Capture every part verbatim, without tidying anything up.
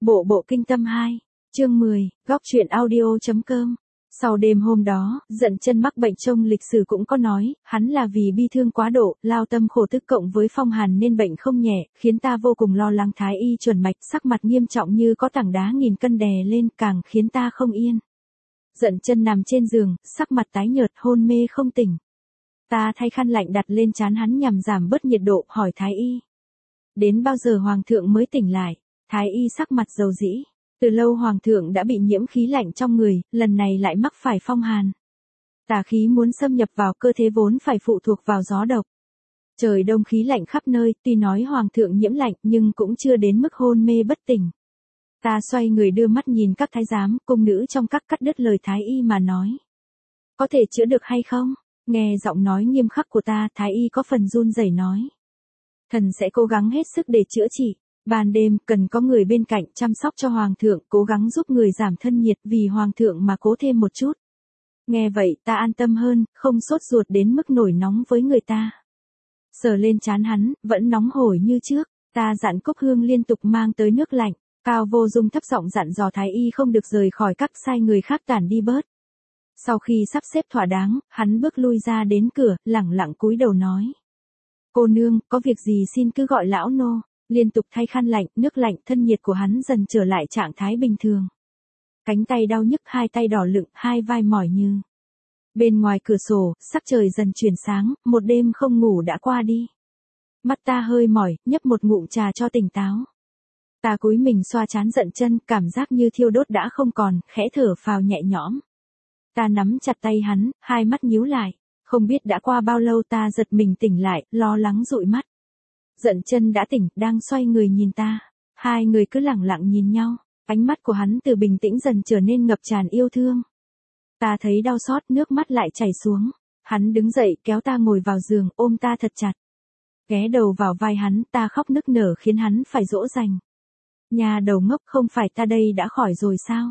Bộ bộ kinh tâm hai, chương mười, góc truyện audio.com. Sau đêm hôm đó, Dận Chân mắc bệnh trong lịch sử cũng có nói, hắn là vì bi thương quá độ, lao tâm khổ tức cộng với phong hàn nên bệnh không nhẹ, khiến ta vô cùng lo lắng. Thái y chuẩn mạch, sắc mặt nghiêm trọng như có tảng đá nghìn cân đè lên, càng khiến ta không yên. Dận Chân nằm trên giường, sắc mặt tái nhợt, hôn mê không tỉnh. Ta thay khăn lạnh đặt lên trán hắn nhằm giảm bớt nhiệt độ, hỏi Thái y. Đến bao giờ hoàng thượng mới tỉnh lại? Thái y sắc mặt dầu dĩ. Từ lâu hoàng thượng đã bị nhiễm khí lạnh trong người, lần này lại mắc phải phong hàn. Tà khí muốn xâm nhập vào cơ thể vốn phải phụ thuộc vào gió độc. Trời đông khí lạnh khắp nơi, tuy nói hoàng thượng nhiễm lạnh nhưng cũng chưa đến mức hôn mê bất tỉnh. Ta xoay người đưa mắt nhìn các thái giám, cung nữ trong các cắt đứt lời thái y mà nói. Có thể chữa được hay không? Nghe giọng nói nghiêm khắc của ta, thái y có phần run rẩy nói. Thần sẽ cố gắng hết sức để chữa trị. Ban đêm, cần có người bên cạnh chăm sóc cho hoàng thượng, cố gắng giúp người giảm thân nhiệt vì hoàng thượng mà cố thêm một chút. Nghe vậy, ta an tâm hơn, không sốt ruột đến mức nổi nóng với người ta. Sờ lên trán hắn, vẫn nóng hổi như trước, ta dặn Cúc Hương liên tục mang tới nước lạnh. Cao Vô Dung thấp giọng dặn dò thái y không được rời khỏi các, sai người khác tản đi bớt. Sau khi sắp xếp thỏa đáng, hắn bước lui ra đến cửa, lẳng lặng cúi đầu nói. Cô nương, có việc gì xin cứ gọi lão nô. Liên tục thay khăn lạnh, nước lạnh, thân nhiệt của hắn dần trở lại trạng thái bình thường. Cánh tay đau nhức, hai tay đỏ lựng, hai vai mỏi như. Bên ngoài cửa sổ, sắc trời dần chuyển sáng, một đêm không ngủ đã qua đi. Mắt ta hơi mỏi, nhấp một ngụm trà cho tỉnh táo. Ta cúi mình xoa trán Dận Chân, cảm giác như thiêu đốt đã không còn, khẽ thở phào nhẹ nhõm. Ta nắm chặt tay hắn, hai mắt nhíu lại. Không biết đã qua bao lâu ta giật mình tỉnh lại, lo lắng dụi mắt. Dận Chân đã tỉnh, đang xoay người nhìn ta. Hai người cứ lẳng lặng nhìn nhau, ánh mắt của hắn từ bình tĩnh dần trở nên ngập tràn yêu thương. Ta thấy đau xót, nước mắt lại chảy xuống. Hắn đứng dậy, kéo ta ngồi vào giường, ôm ta thật chặt. Ghé đầu vào vai hắn, ta khóc nức nở khiến hắn phải dỗ dành. Nhà đầu ngốc, không phải ta đây đã khỏi rồi sao?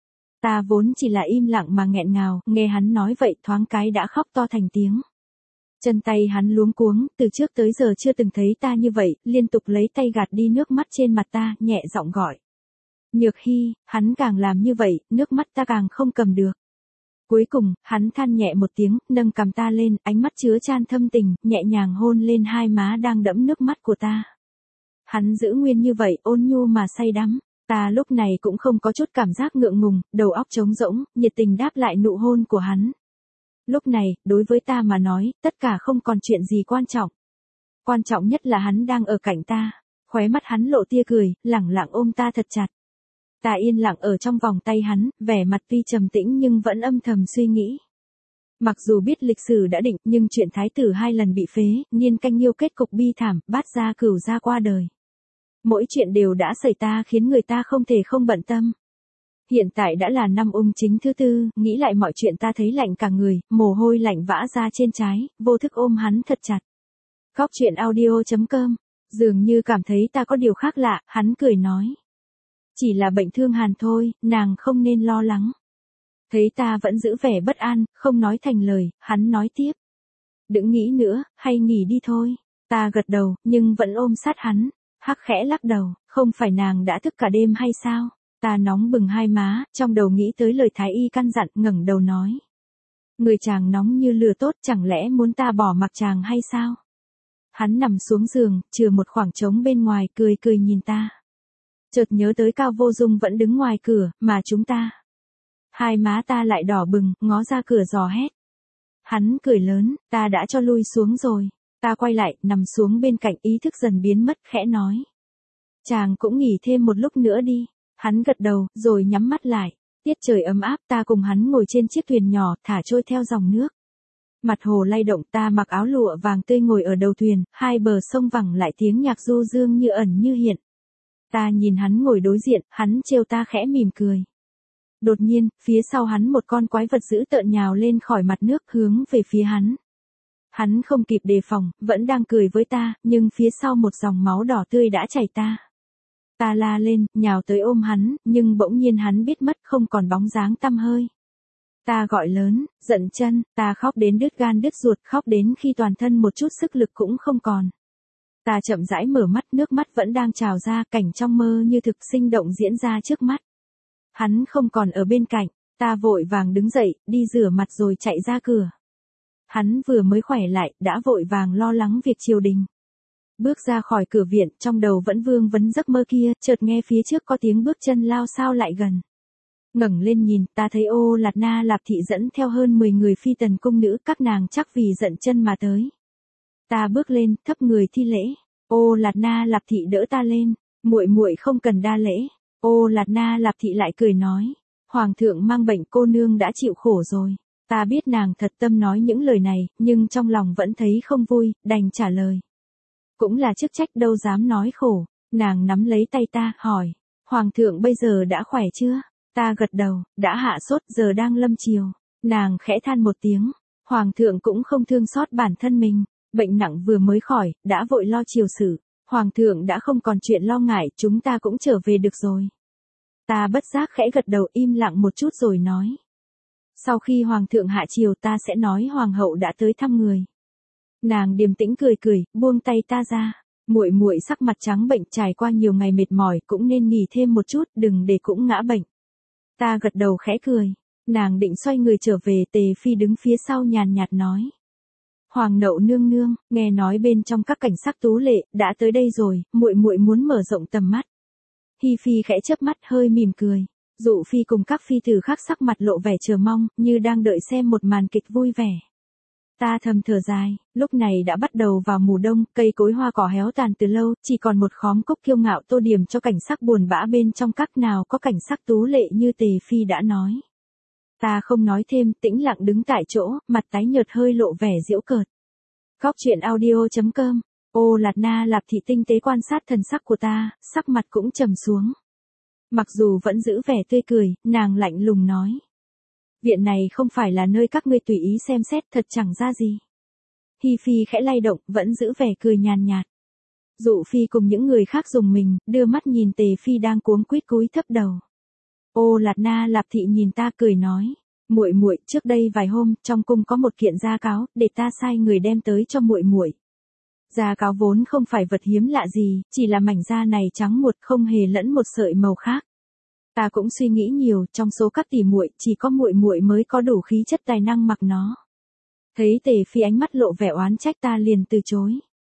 Ta vốn chỉ là im lặng mà nghẹn ngào, nghe hắn nói vậy thoáng cái đã khóc to thành tiếng. Chân tay hắn luống cuống, từ trước tới giờ chưa từng thấy ta như vậy, liên tục lấy tay gạt đi nước mắt trên mặt ta, nhẹ giọng gọi. Nhược Hy, hắn càng làm như vậy, nước mắt ta càng không cầm được. Cuối cùng, hắn than nhẹ một tiếng, nâng cằm ta lên, ánh mắt chứa chan thâm tình, nhẹ nhàng hôn lên hai má đang đẫm nước mắt của ta. Hắn giữ nguyên như vậy, ôn nhu mà say đắm. Ta lúc này cũng không có chút cảm giác ngượng ngùng, đầu óc trống rỗng, nhiệt tình đáp lại nụ hôn của hắn. Lúc này, đối với ta mà nói, tất cả không còn chuyện gì quan trọng. Quan trọng nhất là hắn đang ở cạnh ta. Khóe mắt hắn lộ tia cười, lẳng lặng ôm ta thật chặt. Ta yên lặng ở trong vòng tay hắn, vẻ mặt tuy trầm tĩnh nhưng vẫn âm thầm suy nghĩ. Mặc dù biết lịch sử đã định, nhưng chuyện thái tử hai lần bị phế, Niên Canh Nhiêu kết cục bi thảm, Bát Gia Cửu Gia qua đời. Mỗi chuyện đều đã xảy ra khiến người ta không thể không bận tâm. Hiện tại đã là năm Ung Chính thứ tư, nghĩ lại mọi chuyện ta thấy lạnh cả người, mồ hôi lạnh vã ra trên trái, vô thức ôm hắn thật chặt. Góc truyện audio.com, dường như cảm thấy ta có điều khác lạ, hắn cười nói. Chỉ là bệnh thương hàn thôi, nàng không nên lo lắng. Thấy ta vẫn giữ vẻ bất an, không nói thành lời, hắn nói tiếp. Đừng nghĩ nữa, hay nghỉ đi thôi. Ta gật đầu, nhưng vẫn ôm sát hắn. Hắc khẽ lắc đầu, không phải nàng đã thức cả đêm hay sao? Ta nóng bừng hai má, trong đầu nghĩ tới lời thái y căn dặn, ngẩng đầu nói. Người chàng nóng như lửa tốt, chẳng lẽ muốn ta bỏ mặc chàng hay sao? Hắn nằm xuống giường, chừa một khoảng trống bên ngoài, cười cười nhìn ta. Chợt nhớ tới Cao Vô Dung vẫn đứng ngoài cửa, mà chúng ta. Hai má ta lại đỏ bừng, ngó ra cửa dò hét. Hắn cười lớn, ta đã cho lui xuống rồi. Ta quay lại, nằm xuống bên cạnh, ý thức dần biến mất, khẽ nói. Chàng cũng nghỉ thêm một lúc nữa đi. Hắn gật đầu, rồi nhắm mắt lại. Tiết trời ấm áp, ta cùng hắn ngồi trên chiếc thuyền nhỏ, thả trôi theo dòng nước. Mặt hồ lay động, ta mặc áo lụa vàng tươi ngồi ở đầu thuyền, hai bờ sông vẳng lại tiếng nhạc du dương như ẩn như hiện. Ta nhìn hắn ngồi đối diện, hắn trêu ta khẽ mỉm cười. Đột nhiên, phía sau hắn một con quái vật dữ tợn nhào lên khỏi mặt nước, hướng về phía hắn. Hắn không kịp đề phòng, vẫn đang cười với ta, nhưng phía sau một dòng máu đỏ tươi đã chảy ta. Ta la lên, nhào tới ôm hắn, nhưng bỗng nhiên hắn biết mất, không còn bóng dáng tăm hơi. Ta gọi lớn, Dận Chân, ta khóc đến đứt gan đứt ruột, khóc đến khi toàn thân một chút sức lực cũng không còn. Ta chậm rãi mở mắt, nước mắt vẫn đang trào ra, cảnh trong mơ như thực sinh động diễn ra trước mắt. Hắn không còn ở bên cạnh, ta vội vàng đứng dậy, đi rửa mặt rồi chạy ra cửa. Hắn vừa mới khỏe lại, đã vội vàng lo lắng việc triều đình. Bước ra khỏi cửa viện, trong đầu vẫn vương vấn giấc mơ kia, chợt nghe phía trước có tiếng bước chân lao xao lại gần. Ngẩng lên nhìn, ta thấy Ô Lạt Na Lạp Thị dẫn theo hơn mười người phi tần cung nữ, các nàng chắc vì giận chân mà tới. Ta bước lên, thấp người thi lễ. Ô Lạt Na Lạp Thị đỡ ta lên, muội muội không cần đa lễ. Ô Lạt Na Lạp Thị lại cười nói, hoàng thượng mang bệnh, cô nương đã chịu khổ rồi. Ta biết nàng thật tâm nói những lời này, nhưng trong lòng vẫn thấy không vui, đành trả lời. Cũng là chức trách, đâu dám nói khổ. Nàng nắm lấy tay ta, hỏi, hoàng thượng bây giờ đã khỏe chưa? Ta gật đầu, đã hạ sốt, giờ đang lâm chiều. Nàng khẽ than một tiếng, hoàng thượng cũng không thương xót bản thân mình, bệnh nặng vừa mới khỏi, đã vội lo triều sự. Hoàng thượng đã không còn chuyện lo ngại, chúng ta cũng trở về được rồi. Ta bất giác khẽ gật đầu, im lặng một chút rồi nói. Sau khi hoàng thượng hạ triều ta sẽ nói hoàng hậu đã tới thăm người. Nàng điềm tĩnh cười cười, buông tay ta ra. Muội muội sắc mặt trắng bệnh, trải qua nhiều ngày mệt mỏi, cũng nên nghỉ thêm một chút, đừng để cũng ngã bệnh. Ta gật đầu khẽ cười. Nàng định xoay người trở về, Tề Phi đứng phía sau nhàn nhạt nói. Hoàng nậu nương nương, nghe nói bên trong các cảnh sắc tú lệ, đã tới đây rồi, muội muội muốn mở rộng tầm mắt. Hi Phi khẽ chớp mắt hơi mỉm cười. Dụ Phi cùng các phi tử khác sắc mặt lộ vẻ chờ mong, như đang đợi xem một màn kịch vui vẻ. Ta thầm thở dài, lúc này đã bắt đầu vào mùa đông, cây cối hoa cỏ héo tàn từ lâu, chỉ còn một khóm cúc kiêu ngạo tô điểm cho cảnh sắc buồn bã bên trong, các nào có cảnh sắc tú lệ như Tề Phi đã nói. Ta không nói thêm, tĩnh lặng đứng tại chỗ, mặt tái nhợt hơi lộ vẻ giễu cợt. Góc truyện audio chấm com. Ô Lạt Na Lạp Thị tinh tế quan sát thần sắc của ta, sắc mặt cũng trầm xuống. Mặc dù vẫn giữ vẻ tươi cười, nàng lạnh lùng nói. Viện này không phải là nơi các ngươi tùy ý xem xét, thật chẳng ra gì. Hi Phi khẽ lay động, vẫn giữ vẻ cười nhàn nhạt. Dụ Phi cùng những người khác dùng mình, đưa mắt nhìn Tề Phi đang cuống quýt cúi thấp đầu. Ô Lạt Na Lạp Thị nhìn ta cười nói. Muội muội, trước đây vài hôm, trong cung có một kiện gia cáo, để ta sai người đem tới cho muội muội. Gia cáo vốn không phải vật hiếm lạ gì, chỉ là mảnh da này trắng muốt, không hề lẫn một sợi màu khác. Ta cũng suy nghĩ nhiều, trong số các tỷ muội, chỉ có muội muội mới có đủ khí chất tài năng mặc nó. Thấy Tề Phi ánh mắt lộ vẻ oán trách, ta liền từ chối.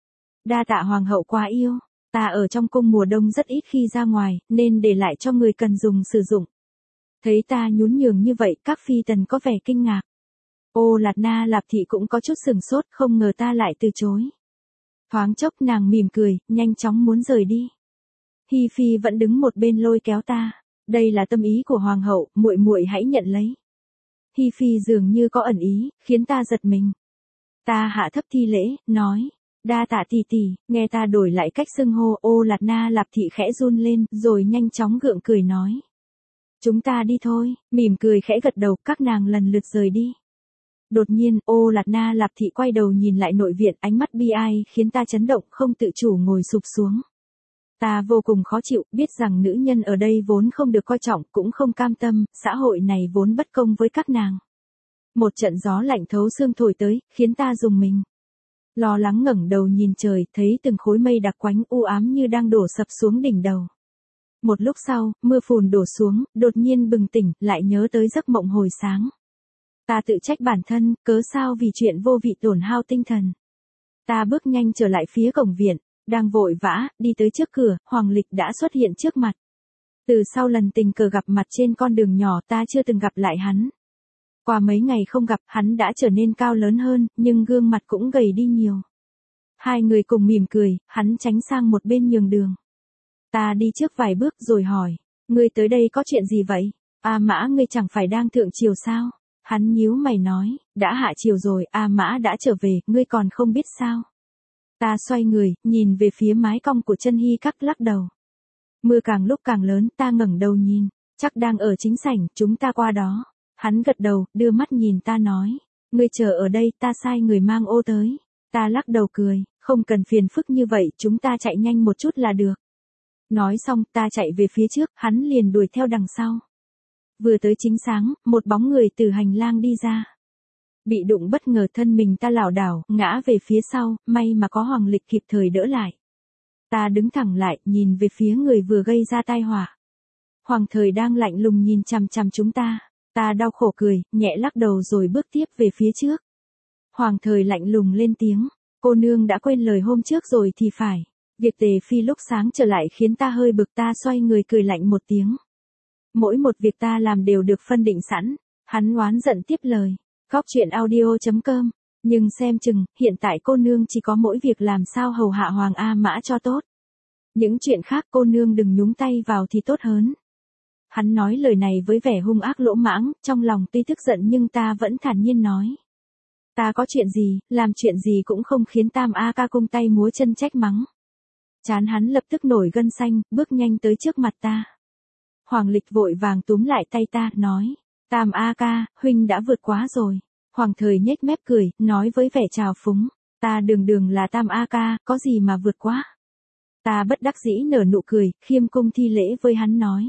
Đa tạ hoàng hậu quá yêu, ta ở trong cung mùa đông rất ít khi ra ngoài, nên để lại cho người cần dùng sử dụng. Thấy ta nhún nhường như vậy, các phi tần có vẻ kinh ngạc. Ô Lạt Na Lạp Thị cũng có chút sừng sốt, không ngờ ta lại từ chối. Thoáng chốc nàng mỉm cười, nhanh chóng muốn rời đi. Hi Phi vẫn đứng một bên lôi kéo ta. Đây là tâm ý của hoàng hậu, muội muội hãy nhận lấy. Hi Phi dường như có ẩn ý, khiến ta giật mình. Ta hạ thấp thi lễ, nói, đa tạ tỷ tỷ. Nghe ta đổi lại cách xưng hô, Ô Lạt Na Lạp Thị khẽ run lên, rồi nhanh chóng gượng cười nói. Chúng ta đi thôi, mỉm cười khẽ gật đầu, các nàng lần lượt rời đi. Đột nhiên, Ô Lạt Na Lạp Thị quay đầu nhìn lại nội viện, ánh mắt bi ai khiến ta chấn động, không tự chủ ngồi sụp xuống. Ta vô cùng khó chịu, biết rằng nữ nhân ở đây vốn không được coi trọng, cũng không cam tâm, xã hội này vốn bất công với các nàng. Một trận gió lạnh thấu xương thổi tới, khiến ta rùng mình. Lo lắng ngẩng đầu nhìn trời, thấy từng khối mây đặc quánh u ám như đang đổ sập xuống đỉnh đầu. Một lúc sau, mưa phùn đổ xuống, đột nhiên bừng tỉnh, lại nhớ tới giấc mộng hồi sáng. Ta tự trách bản thân, cớ sao vì chuyện vô vị tổn hao tinh thần. Ta bước nhanh trở lại phía cổng viện, đang vội vã, đi tới trước cửa, Hoàng Lịch đã xuất hiện trước mặt. Từ sau lần tình cờ gặp mặt trên con đường nhỏ, ta chưa từng gặp lại hắn. Qua mấy ngày không gặp, hắn đã trở nên cao lớn hơn, nhưng gương mặt cũng gầy đi nhiều. Hai người cùng mỉm cười, hắn tránh sang một bên nhường đường. Ta đi trước vài bước rồi hỏi, ngươi tới đây có chuyện gì vậy? A Mã, ngươi chẳng phải đang thượng triều sao? Hắn nhíu mày nói, đã hạ triều rồi, A Mã đã trở về, ngươi còn không biết sao? Ta xoay người, nhìn về phía mái cong của chân Hy Các, lắc đầu. Mưa càng lúc càng lớn, ta ngẩng đầu nhìn, chắc đang ở chính sảnh, chúng ta qua đó. Hắn gật đầu, đưa mắt nhìn ta nói, ngươi chờ ở đây, ta sai người mang ô tới. Ta lắc đầu cười, không cần phiền phức như vậy, chúng ta chạy nhanh một chút là được. Nói xong, ta chạy về phía trước, hắn liền đuổi theo đằng sau. Vừa tới chính sáng, một bóng người từ hành lang đi ra. Bị đụng bất ngờ, thân mình ta lảo đảo, ngã về phía sau, may mà có Hoàng Lịch kịp thời đỡ lại. Ta đứng thẳng lại, nhìn về phía người vừa gây ra tai họa. Hoàng Thời đang lạnh lùng nhìn chằm chằm chúng ta. Ta đau khổ cười, nhẹ lắc đầu rồi bước tiếp về phía trước. Hoàng Thời lạnh lùng lên tiếng. Cô nương đã quên lời hôm trước rồi thì phải. Việc Tề Phi lúc sáng trở lại khiến ta hơi bực, ta xoay người cười lạnh một tiếng. Mỗi một việc ta làm đều được phân định sẵn. Hắn oán giận tiếp lời. Góc truyện audio chấm com. Nhưng xem chừng, hiện tại cô nương chỉ có mỗi việc làm sao hầu hạ Hoàng A Mã cho tốt. Những chuyện khác cô nương đừng nhúng tay vào thì tốt hơn. Hắn nói lời này với vẻ hung ác lỗ mãng, trong lòng tuy tức giận nhưng ta vẫn thản nhiên nói. Ta có chuyện gì, làm chuyện gì cũng không khiến Tam A ca cung tay múa chân trách mắng. Chán hắn lập tức nổi gân xanh, bước nhanh tới trước mặt ta. Hoàng Lịch vội vàng túm lại tay ta, nói. Tam A ca, huynh đã vượt quá rồi. Hoàng Thời nhếch mép cười, nói với vẻ trào phúng. Ta đường đường là Tam A ca, có gì mà vượt quá. Ta bất đắc dĩ nở nụ cười, khiêm cung thi lễ với hắn nói.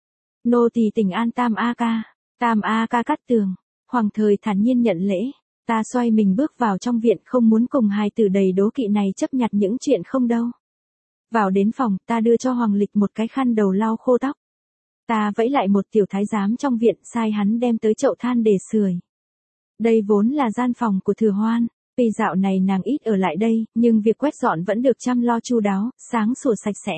Nô tỳ tỉnh an Tam A ca. Tam A ca cắt tường. Hoàng Thời thản nhiên nhận lễ. Ta xoay mình bước vào trong viện, không muốn cùng hài tử đầy đố kỵ này chấp nhặt những chuyện không đâu. Vào đến phòng, ta đưa cho Hoàng Lịch một cái khăn đầu lau khô tóc. Ta vẫy lại một tiểu thái giám trong viện, sai hắn đem tới chậu than để sưởi. Đây vốn là gian phòng của Thừa Hoan, vì dạo này nàng ít ở lại đây, nhưng việc quét dọn vẫn được chăm lo chu đáo, sáng sủa sạch sẽ.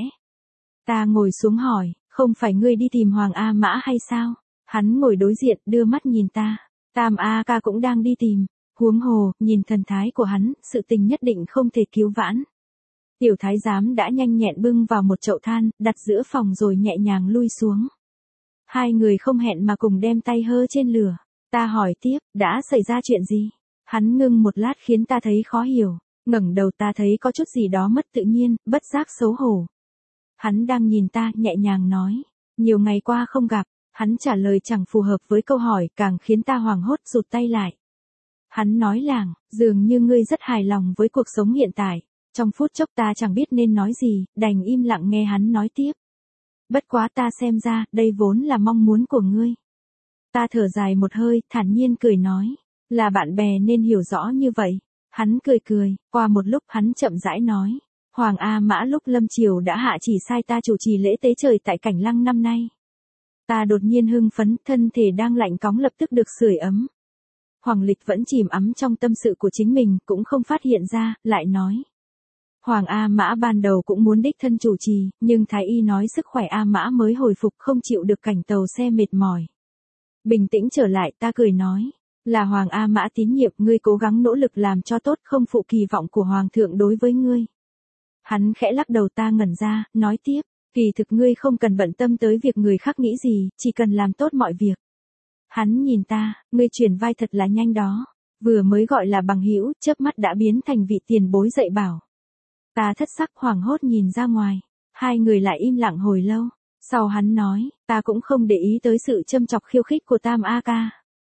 Ta ngồi xuống hỏi, không phải ngươi đi tìm Hoàng A Mã hay sao? Hắn ngồi đối diện, đưa mắt nhìn ta. Tam A ca cũng đang đi tìm. Huống hồ, nhìn thần thái của hắn, sự tình nhất định không thể cứu vãn. Tiểu thái giám đã nhanh nhẹn bưng vào một chậu than, đặt giữa phòng rồi nhẹ nhàng lui xuống. Hai người không hẹn mà cùng đem tay hơ trên lửa. Ta hỏi tiếp, đã xảy ra chuyện gì? Hắn ngưng một lát khiến ta thấy khó hiểu. Ngẩng đầu ta thấy có chút gì đó mất tự nhiên, bất giác xấu hổ. Hắn đang nhìn ta, nhẹ nhàng nói. Nhiều ngày qua không gặp. Hắn trả lời chẳng phù hợp với câu hỏi, càng khiến ta hoảng hốt rụt tay lại. Hắn nói làng, dường như ngươi rất hài lòng với cuộc sống hiện tại. Trong phút chốc ta chẳng biết nên nói gì, đành im lặng nghe hắn nói tiếp. Bất quá ta xem ra, đây vốn là mong muốn của ngươi. Ta thở dài một hơi, thản nhiên cười nói. Là bạn bè nên hiểu rõ như vậy. Hắn cười cười, qua một lúc hắn chậm rãi nói. Hoàng A Mã lúc lâm triều đã hạ chỉ sai ta chủ trì lễ tế trời tại Cảnh Lăng năm nay. Ta đột nhiên hưng phấn, thân thể đang lạnh cóng lập tức được sưởi ấm. Hoàng Lịch vẫn chìm ắm trong tâm sự của chính mình, cũng không phát hiện ra, lại nói. Hoàng A Mã ban đầu cũng muốn đích thân chủ trì, nhưng Thái Y nói sức khỏe A Mã mới hồi phục, không chịu được cảnh tàu xe mệt mỏi. Bình tĩnh trở lại, ta cười nói. Là Hoàng A Mã tín nhiệm, ngươi cố gắng nỗ lực làm cho tốt, không phụ kỳ vọng của Hoàng thượng đối với ngươi. Hắn khẽ lắc đầu, ta ngẩn ra, nói tiếp. Kỳ thực ngươi không cần bận tâm tới việc người khác nghĩ gì, chỉ cần làm tốt mọi việc. Hắn nhìn ta, ngươi chuyển vai thật là nhanh đó. Vừa mới gọi là bằng hữu, chớp mắt đã biến thành vị tiền bối dạy bảo. Ta thất sắc hoảng hốt nhìn ra ngoài. Hai người lại im lặng hồi lâu. Sau hắn nói, ta cũng không để ý tới sự châm chọc khiêu khích của Tam A ca.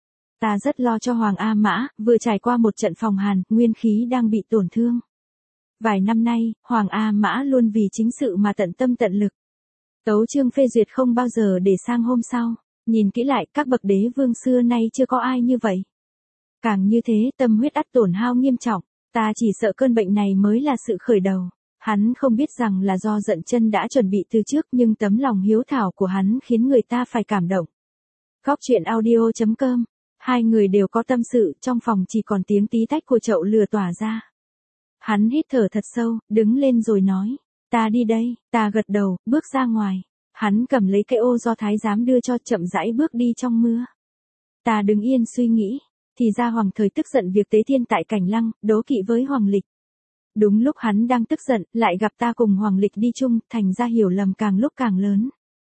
Ta rất lo cho Hoàng A Mã, vừa trải qua một trận phòng hàn, nguyên khí đang bị tổn thương. Vài năm nay, Hoàng A Mã luôn vì chính sự mà tận tâm tận lực. Tấu chương phê duyệt không bao giờ để sang hôm sau. Nhìn kỹ lại, các bậc đế vương xưa nay chưa có ai như vậy. Càng như thế, tâm huyết ắt tổn hao nghiêm trọng. Ta chỉ sợ cơn bệnh này mới là sự khởi đầu. Hắn không biết rằng là do Dận Chân đã chuẩn bị từ trước, nhưng tấm lòng hiếu thảo của hắn khiến người ta phải cảm động. Góc truyện audio chấm com. Hai người đều có tâm sự, trong phòng chỉ còn tiếng tí tách của chậu lửa tỏa ra. Hắn hít thở thật sâu, đứng lên rồi nói. Ta đi đây, ta gật đầu, bước ra ngoài. Hắn cầm lấy cái ô do thái giám đưa cho, chậm rãi bước đi trong mưa. Ta đứng yên suy nghĩ. Thì ra Hoàng Thời tức giận việc tế thiên tại Cảnh Lăng, đố kỵ với Hoàng Lịch. Đúng lúc hắn đang tức giận, lại gặp ta cùng Hoàng Lịch đi chung, thành ra hiểu lầm càng lúc càng lớn.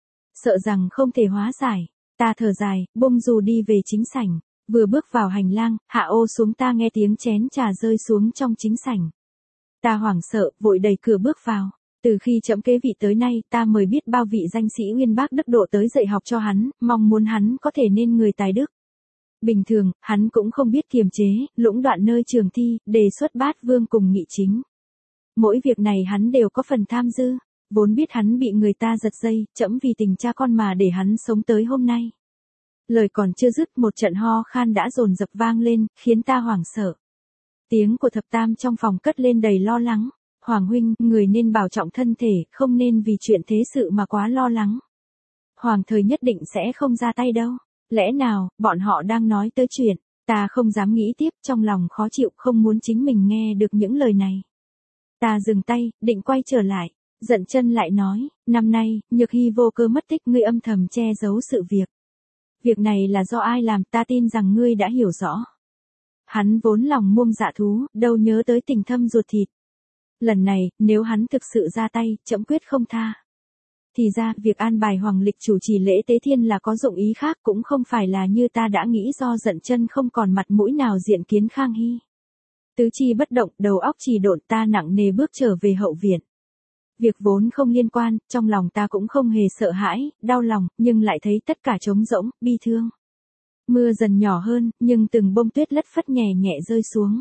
Sợ rằng không thể hóa giải. Ta thở dài, bông dù đi về chính sảnh. Vừa bước vào hành lang, hạ ô xuống ta nghe tiếng chén trà rơi xuống trong chính sảnh. Ta hoảng sợ, vội đẩy cửa bước vào. Từ khi chậm kế vị tới nay, ta mới biết bao vị danh sĩ uyên bác đức độ tới dạy học cho hắn, mong muốn hắn có thể nên người tài đức. Bình thường, hắn cũng không biết kiềm chế, lũng đoạn nơi trường thi, đề xuất bát vương cùng nghị chính. Mỗi việc này hắn đều có phần tham dư, vốn biết hắn bị người ta giật dây, trẫm vì tình cha con mà để hắn sống tới hôm nay. Lời còn chưa dứt, một trận ho khan đã dồn dập vang lên, khiến ta hoảng sợ. Tiếng của thập tam trong phòng cất lên đầy lo lắng. Hoàng huynh, người nên bảo trọng thân thể, không nên vì chuyện thế sự mà quá lo lắng. Hoàng thời nhất định sẽ không ra tay đâu. Lẽ nào, bọn họ đang nói tới chuyện, ta không dám nghĩ tiếp, trong lòng khó chịu, không muốn chính mình nghe được những lời này. Ta dừng tay, định quay trở lại. Dận chân lại nói, năm nay, Nhược Hy vô cơ mất tích, ngươi âm thầm che giấu sự việc. Việc này là do ai làm, ta tin rằng ngươi đã hiểu rõ. Hắn vốn lòng muông dạ thú, đâu nhớ tới tình thâm ruột thịt. Lần này, nếu hắn thực sự ra tay, trẫm quyết không tha. Thì ra, việc an bài Hoàng Lịch chủ trì lễ tế thiên là có dụng ý khác, cũng không phải là như ta đã nghĩ, do Dận chân không còn mặt mũi nào diện kiến Khang Hy. Tứ chi bất động, đầu óc trì độn, ta nặng nề bước trở về hậu viện. Việc vốn không liên quan, trong lòng ta cũng không hề sợ hãi, đau lòng, nhưng lại thấy tất cả trống rỗng, bi thương. Mưa dần nhỏ hơn, nhưng từng bông tuyết lất phất nhẹ nhẹ rơi xuống.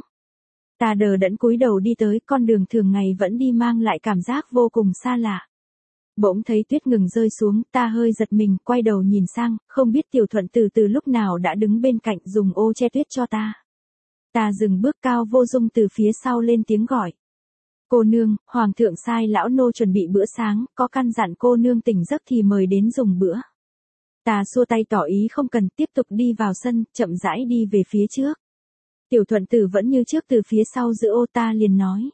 Ta đờ đẫn cúi đầu đi tới, con đường thường ngày vẫn đi mang lại cảm giác vô cùng xa lạ. Bỗng thấy tuyết ngừng rơi xuống, ta hơi giật mình, quay đầu nhìn sang, không biết Tiểu Thuận Tử từ lúc nào đã đứng bên cạnh dùng ô che tuyết cho ta. Ta dừng bước, Cao Vô Dung từ phía sau lên tiếng gọi. Cô nương, Hoàng thượng sai lão nô chuẩn bị bữa sáng, có căn dặn cô nương tỉnh giấc thì mời đến dùng bữa. Ta xua tay tỏ ý không cần, tiếp tục đi vào sân, chậm rãi đi về phía trước. Tiểu Thuận Tử vẫn như trước từ phía sau giữ ô, ta liền nói.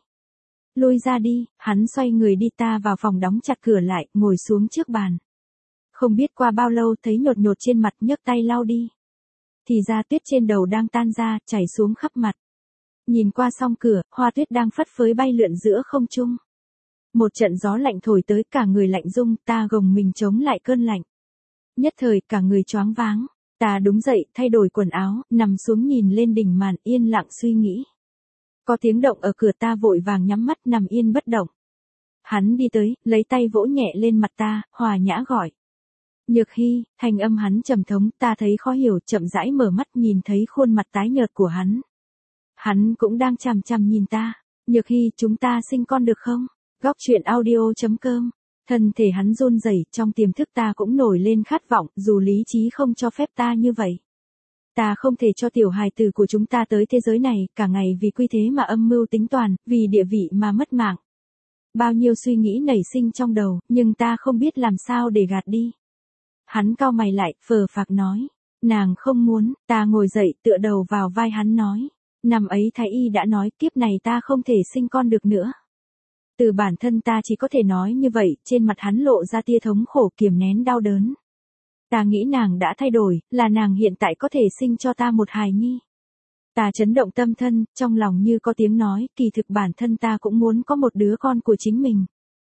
Lui ra đi, hắn xoay người đi, ta vào phòng đóng chặt cửa lại, ngồi xuống trước bàn. Không biết qua bao lâu thấy nhột nhột trên mặt, nhấc tay lau đi. Thì ra tuyết trên đầu đang tan ra, chảy xuống khắp mặt. Nhìn qua song cửa, hoa tuyết đang phất phới bay lượn giữa không trung. Một trận gió lạnh thổi tới, cả người lạnh rung, ta gồng mình chống lại cơn lạnh. Nhất thời, cả người choáng váng. Ta đúng dậy, thay đổi quần áo, nằm xuống nhìn lên đỉnh màn, yên lặng suy nghĩ. Có tiếng động ở cửa, ta vội vàng nhắm mắt nằm yên bất động. Hắn đi tới, lấy tay vỗ nhẹ lên mặt ta, hòa nhã gọi. Nhược Hy, thanh âm hắn trầm thống, ta thấy khó hiểu, chậm rãi mở mắt nhìn thấy khuôn mặt tái nhợt của hắn. Hắn cũng đang chằm chằm nhìn ta. Nhược Hy, chúng ta sinh con được không? Góc truyện audio chấm com. Thân thể hắn run rẩy, trong tiềm thức ta cũng nổi lên khát vọng, dù lý trí không cho phép ta như vậy. Ta không thể cho tiểu hài tử của chúng ta tới thế giới này, cả ngày vì quy thế mà âm mưu tính toàn, vì địa vị mà mất mạng. Bao nhiêu suy nghĩ nảy sinh trong đầu, nhưng ta không biết làm sao để gạt đi. Hắn cau mày lại, phờ phạc nói. Nàng không muốn, ta ngồi dậy, tựa đầu vào vai hắn nói. Năm ấy Thái Y đã nói, kiếp này ta không thể sinh con được nữa. Từ bản thân ta chỉ có thể nói như vậy, trên mặt hắn lộ ra tia thống khổ, kiềm nén đau đớn. Ta nghĩ nàng đã thay đổi, là nàng hiện tại có thể sinh cho ta một hài nhi. Ta chấn động tâm thân, trong lòng như có tiếng nói, kỳ thực bản thân ta cũng muốn có một đứa con của chính mình.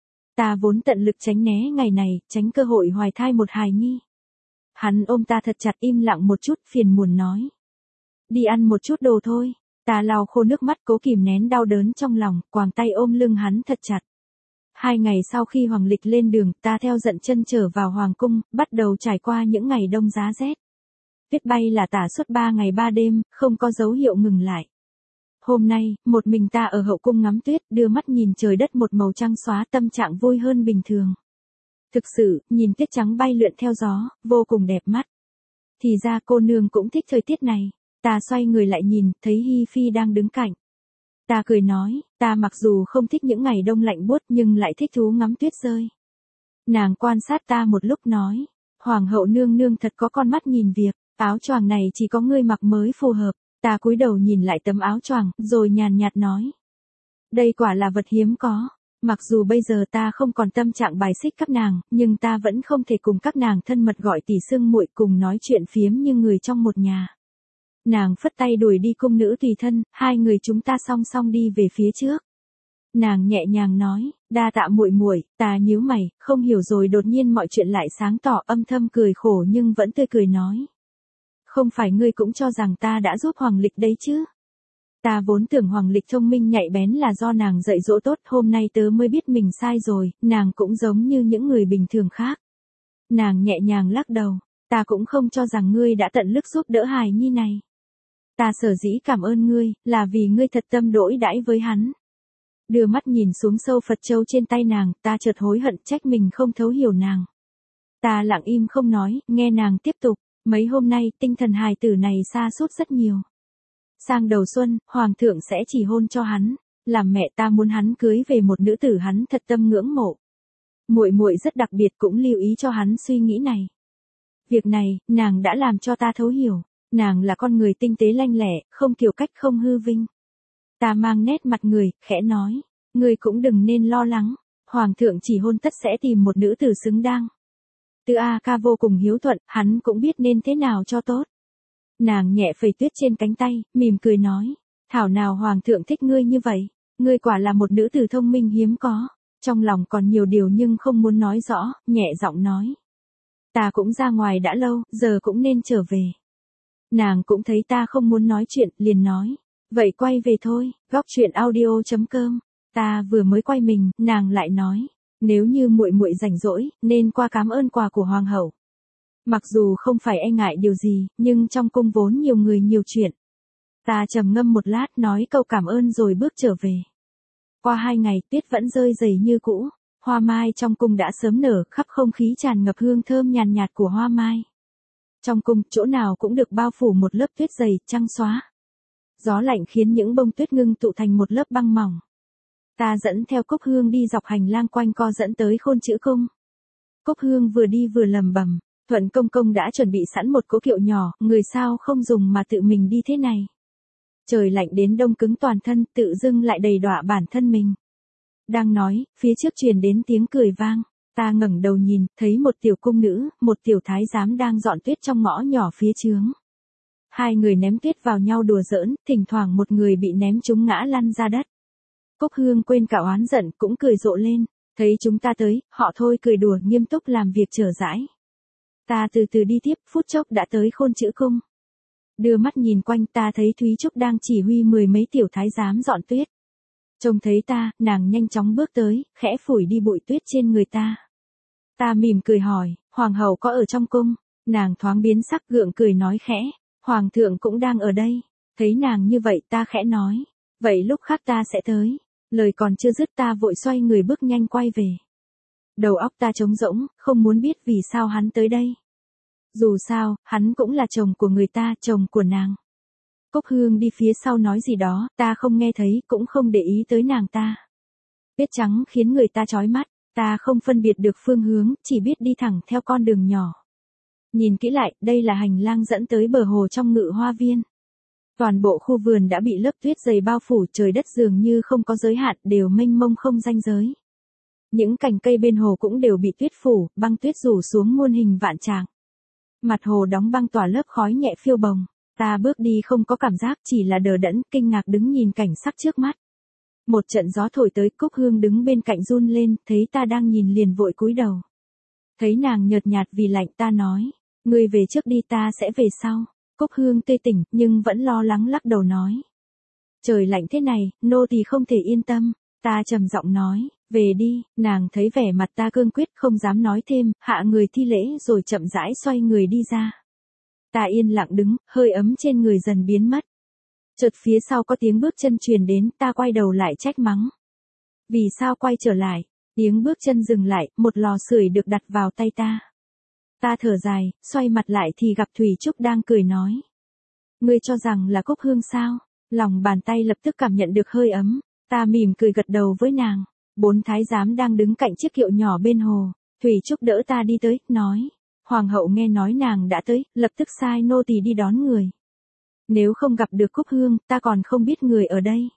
Ta vốn tận lực tránh né ngày này, tránh cơ hội hoài thai một hài nhi. Hắn ôm ta thật chặt, im lặng một chút, phiền muộn nói. Đi ăn một chút đồ thôi. Ta lau khô nước mắt, cố kìm nén đau đớn trong lòng, quàng tay ôm lưng hắn thật chặt. Hai ngày sau khi Hoàng Lịch lên đường, ta theo Dận chân trở vào Hoàng cung, bắt đầu trải qua những ngày đông giá rét. Tuyết bay là tả suốt ba ngày ba đêm, không có dấu hiệu ngừng lại. Hôm nay, một mình ta ở hậu cung ngắm tuyết, đưa mắt nhìn trời đất một màu trắng xóa, tâm trạng vui hơn bình thường. Thực sự, nhìn tuyết trắng bay lượn theo gió, vô cùng đẹp mắt. Thì ra cô nương cũng thích thời tiết này. Ta xoay người lại nhìn, thấy Hi Phi đang đứng cạnh. Ta cười nói, ta mặc dù không thích những ngày đông lạnh buốt nhưng lại thích thú ngắm tuyết rơi. Nàng quan sát ta một lúc nói, Hoàng hậu nương nương thật có con mắt nhìn việc, áo choàng này chỉ có ngươi mặc mới phù hợp. Ta cúi đầu nhìn lại tấm áo choàng, rồi nhàn nhạt nói. Đây quả là vật hiếm có. Mặc dù bây giờ ta không còn tâm trạng bài xích các nàng, nhưng ta vẫn không thể cùng các nàng thân mật gọi tỷ xưng muội, cùng nói chuyện phiếm như người trong một nhà. Nàng phất tay đuổi đi cung nữ tùy thân, hai người chúng ta song song đi về phía trước. Nàng nhẹ nhàng nói, đa tạ muội muội. Ta nhíu mày, không hiểu rồi đột nhiên mọi chuyện lại sáng tỏ, âm thầm cười khổ nhưng vẫn tươi cười nói. Không phải ngươi cũng cho rằng ta đã giúp Hoàng Lịch đấy chứ? Ta vốn tưởng Hoàng Lịch thông minh nhạy bén là do nàng dạy dỗ tốt, hôm nay tớ mới biết mình sai rồi, nàng cũng giống như những người bình thường khác. Nàng nhẹ nhàng lắc đầu, ta cũng không cho rằng ngươi đã tận lực giúp đỡ hài nhi này. Ta sở dĩ cảm ơn ngươi, là vì ngươi thật tâm đối đãi với hắn. Đưa mắt nhìn xuống sâu Phật châu trên tay nàng, ta chợt hối hận trách mình không thấu hiểu nàng. Ta lặng im không nói, nghe nàng tiếp tục, mấy hôm nay tinh thần hài tử này sa sút rất nhiều. Sang đầu xuân, Hoàng thượng sẽ chỉ hôn cho hắn. làm mẹ ta muốn hắn cưới về một nữ tử hắn thật tâm ngưỡng mộ. Muội muội rất đặc biệt cũng lưu ý cho hắn suy nghĩ này. Việc này, nàng đã làm cho ta thấu hiểu, nàng là con người tinh tế lanh lẹ, không kiểu cách không hư vinh. Ta mang nét mặt người, khẽ nói, ngươi cũng đừng nên lo lắng, hoàng thượng chỉ hôn tất sẽ tìm một nữ tử xứng đáng. Tư A Ca vô cùng hiếu thuận, hắn cũng biết nên thế nào cho tốt. Nàng nhẹ phẩy tuyết trên cánh tay, mỉm cười nói, thảo nào hoàng thượng thích ngươi như vậy, ngươi quả là một nữ tử thông minh hiếm có. Trong lòng còn nhiều điều nhưng không muốn nói rõ, nhẹ giọng nói. Ta cũng ra ngoài đã lâu, giờ cũng nên trở về. Nàng cũng thấy ta không muốn nói chuyện, liền nói. Vậy quay về thôi, góc chuyện audio chấm com. Ta vừa mới quay mình, nàng lại nói. Nếu như muội muội rảnh rỗi, nên qua cảm ơn quà của hoàng hậu. Mặc dù không phải e ngại điều gì, nhưng trong cung vốn nhiều người nhiều chuyện. Ta trầm ngâm một lát nói câu cảm ơn rồi bước trở về. Qua hai ngày, tuyết vẫn rơi dày như cũ, hoa mai trong cung đã sớm nở, khắp không khí tràn ngập hương thơm nhàn nhạt của hoa mai. Trong cung, chỗ nào cũng được bao phủ một lớp tuyết dày, trắng xóa. Gió lạnh khiến những bông tuyết ngưng tụ thành một lớp băng mỏng. Ta dẫn theo Cúc Hương đi dọc hành lang quanh co dẫn tới Khôn Chữ Cung. Cúc Hương vừa đi vừa lầm bầm, Thuận công công đã chuẩn bị sẵn một cỗ kiệu nhỏ, người sao không dùng mà tự mình đi thế này. Trời lạnh đến đông cứng toàn thân, tự dưng lại đầy đọa bản thân mình. Đang nói, phía trước truyền đến tiếng cười vang, ta ngẩng đầu nhìn, thấy một tiểu cung nữ, một tiểu thái giám đang dọn tuyết trong ngõ nhỏ phía chướng. Hai người ném tuyết vào nhau đùa giỡn, thỉnh thoảng một người bị ném trúng ngã lăn ra đất. Cúc Hương quên cả oán giận, cũng cười rộ lên, thấy chúng ta tới, họ thôi cười đùa nghiêm túc làm việc chở rãi. Ta từ từ đi tiếp, phút chốc đã tới Khôn Chữ Cung. Đưa mắt nhìn quanh ta thấy Thúy Trúc đang chỉ huy mười mấy tiểu thái giám dọn tuyết. Trông thấy ta, nàng nhanh chóng bước tới, khẽ phủi đi bụi tuyết trên người ta. Ta mỉm cười hỏi, hoàng hậu có ở trong cung? Nàng thoáng biến sắc gượng cười nói khẽ, hoàng thượng cũng đang ở đây. Thấy nàng như vậy ta khẽ nói, vậy lúc khác ta sẽ tới. Lời còn chưa dứt ta vội xoay người bước nhanh quay về. Đầu óc ta trống rỗng, không muốn biết vì sao hắn tới đây. Dù sao, hắn cũng là chồng của người ta, chồng của nàng. Cúc Hương đi phía sau nói gì đó, ta không nghe thấy, cũng không để ý tới nàng ta. Tuyết trắng khiến người ta chói mắt, ta không phân biệt được phương hướng, chỉ biết đi thẳng theo con đường nhỏ. Nhìn kỹ lại, đây là hành lang dẫn tới bờ hồ trong Ngự Hoa Viên. Toàn bộ khu vườn đã bị lớp tuyết dày bao phủ, trời đất dường như không có giới hạn, đều mênh mông không ranh giới. Những cành cây bên hồ cũng đều bị tuyết phủ, băng tuyết rủ xuống muôn hình vạn trạng. Mặt hồ đóng băng tỏa lớp khói nhẹ phiêu bồng, ta bước đi không có cảm giác, chỉ là đờ đẫn, kinh ngạc đứng nhìn cảnh sắc trước mắt. Một trận gió thổi tới, Cúc Hương đứng bên cạnh run lên, thấy ta đang nhìn liền vội cúi đầu. Thấy nàng nhợt nhạt vì lạnh ta nói, ngươi về trước đi ta sẽ về sau. Cúc Hương tươi tỉnh, nhưng vẫn lo lắng lắc đầu nói. Trời lạnh thế này, nô tỳ không thể yên tâm, ta trầm giọng nói, về đi, nàng thấy vẻ mặt ta cương quyết không dám nói thêm, hạ người thi lễ rồi chậm rãi xoay người đi ra. Ta yên lặng đứng, hơi ấm trên người dần biến mất. Chợt phía sau có tiếng bước chân truyền đến, ta quay đầu lại trách mắng. Vì sao quay trở lại? Tiếng bước chân dừng lại, một lò sưởi được đặt vào tay ta. Ta thở dài, xoay mặt lại thì gặp Thủy Trúc đang cười nói. Ngươi cho rằng là Cúc Hương sao? Lòng bàn tay lập tức cảm nhận được hơi ấm, ta mỉm cười gật đầu với nàng. Bốn thái giám đang đứng cạnh chiếc kiệu nhỏ bên hồ, Thủy Trúc đỡ ta đi tới, nói. Hoàng hậu nghe nói nàng đã tới, lập tức sai nô tỳ đi đón người. Nếu không gặp được Cúc Hương, ta còn không biết người ở đây.